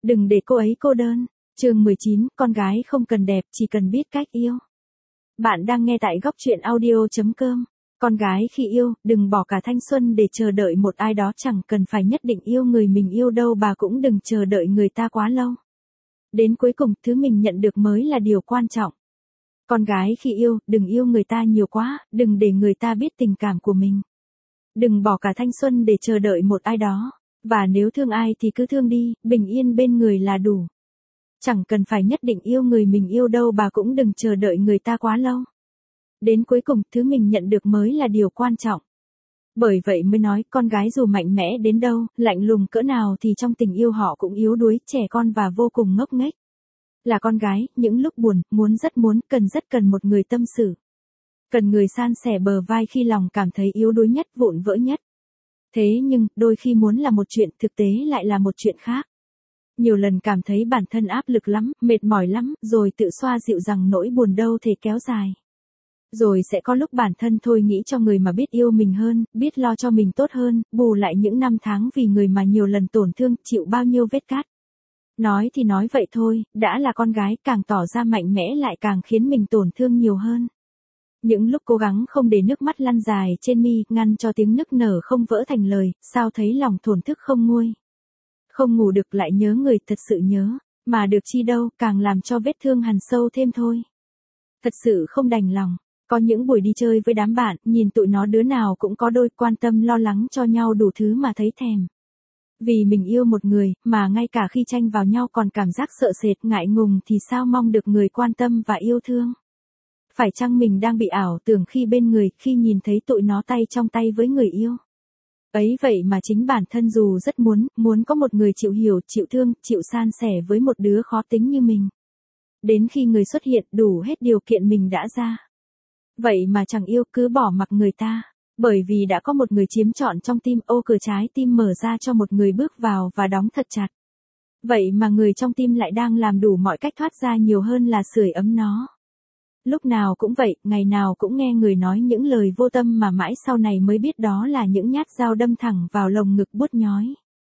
đừng để cô ấy cô đơn. Chương 19, con gái không cần đẹp, chỉ cần biết cách yêu. Bạn đang nghe tại góc truyện audio.com. Con gái khi yêu, đừng bỏ cả thanh xuân để chờ đợi một ai đó, chẳng cần phải nhất định yêu người mình yêu đâu, bà cũng đừng chờ đợi người ta quá lâu. Đến cuối cùng, thứ mình nhận được mới là điều quan trọng. Con gái khi yêu, đừng yêu người ta nhiều quá, đừng để người ta biết tình cảm của mình. Đừng bỏ cả thanh xuân để chờ đợi một ai đó. Và nếu thương ai thì cứ thương đi, bình yên bên người là đủ. Chẳng cần phải nhất định yêu người mình yêu đâu, bà cũng đừng chờ đợi người ta quá lâu. Đến cuối cùng, thứ mình nhận được mới là điều quan trọng. Bởi vậy mới nói, con gái dù mạnh mẽ đến đâu, lạnh lùng cỡ nào thì trong tình yêu họ cũng yếu đuối, trẻ con và vô cùng ngốc nghếch. Là con gái, những lúc buồn, rất cần một người tâm sự. Cần người san sẻ bờ vai khi lòng cảm thấy yếu đuối nhất, vụn vỡ nhất. Thế nhưng, đôi khi muốn là một chuyện, thực tế lại là một chuyện khác. Nhiều lần cảm thấy bản thân áp lực lắm, mệt mỏi lắm, rồi tự xoa dịu rằng nỗi buồn đâu thể kéo dài. Rồi sẽ có lúc bản thân thôi nghĩ cho người mà biết yêu mình hơn, biết lo cho mình tốt hơn, bù lại những năm tháng vì người mà nhiều lần tổn thương, chịu bao nhiêu vết cát. Nói thì nói vậy thôi, đã là con gái, càng tỏ ra mạnh mẽ lại càng khiến mình tổn thương nhiều hơn. Những lúc cố gắng không để nước mắt lăn dài trên mi, ngăn cho tiếng nức nở không vỡ thành lời, sao thấy lòng thổn thức không nguôi. Không ngủ được lại nhớ người, thật sự nhớ, mà được chi đâu, càng làm cho vết thương hằn sâu thêm thôi. Thật sự không đành lòng. Có những buổi đi chơi với đám bạn, nhìn tụi nó đứa nào cũng có đôi, quan tâm lo lắng cho nhau đủ thứ mà thấy thèm. Vì mình yêu một người, mà ngay cả khi tranh vào nhau còn cảm giác sợ sệt, ngại ngùng thì sao mong được người quan tâm và yêu thương. Phải chăng mình đang bị ảo tưởng khi bên người, khi nhìn thấy tụi nó tay trong tay với người yêu. Ấy vậy mà chính bản thân dù rất muốn có một người chịu hiểu, chịu thương, chịu san sẻ với một đứa khó tính như mình. Đến khi người xuất hiện đủ hết điều kiện mình đã ra. Vậy mà chẳng yêu, cứ bỏ mặc người ta. Bởi vì đã có một người chiếm trọn trong tim, ô cửa trái tim mở ra cho một người bước vào và đóng thật chặt. Vậy mà người trong tim lại đang làm đủ mọi cách thoát ra nhiều hơn là sưởi ấm nó. Lúc nào cũng vậy, ngày nào cũng nghe người nói những lời vô tâm mà mãi sau này mới biết đó là những nhát dao đâm thẳng vào lồng ngực buốt nhói.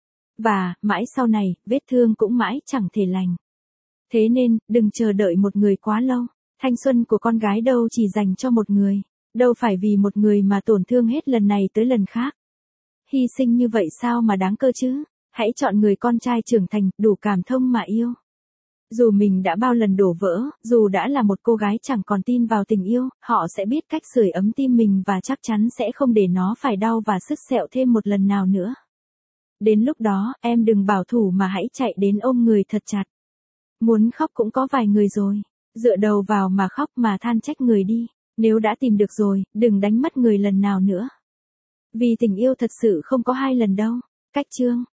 Và, mãi sau này, vết thương cũng mãi chẳng thể lành. Thế nên, đừng chờ đợi một người quá lâu. Thanh xuân của con gái đâu chỉ dành cho một người. Đâu phải vì một người mà tổn thương hết lần này tới lần khác. Hy sinh như vậy sao mà đáng cơ chứ? Hãy chọn người con trai trưởng thành, đủ cảm thông mà yêu. Dù mình đã bao lần đổ vỡ, dù đã là một cô gái chẳng còn tin vào tình yêu, họ sẽ biết cách sưởi ấm tim mình và chắc chắn sẽ không để nó phải đau và sứt sẹo thêm một lần nào nữa. Đến lúc đó, em đừng bảo thủ mà hãy chạy đến ôm người thật chặt. Muốn khóc cũng có vài người rồi. Dựa đầu vào mà khóc mà than trách người đi. Nếu đã tìm được rồi, đừng đánh mất người lần nào nữa. Vì tình yêu thật sự không có hai lần đâu. Cách chương.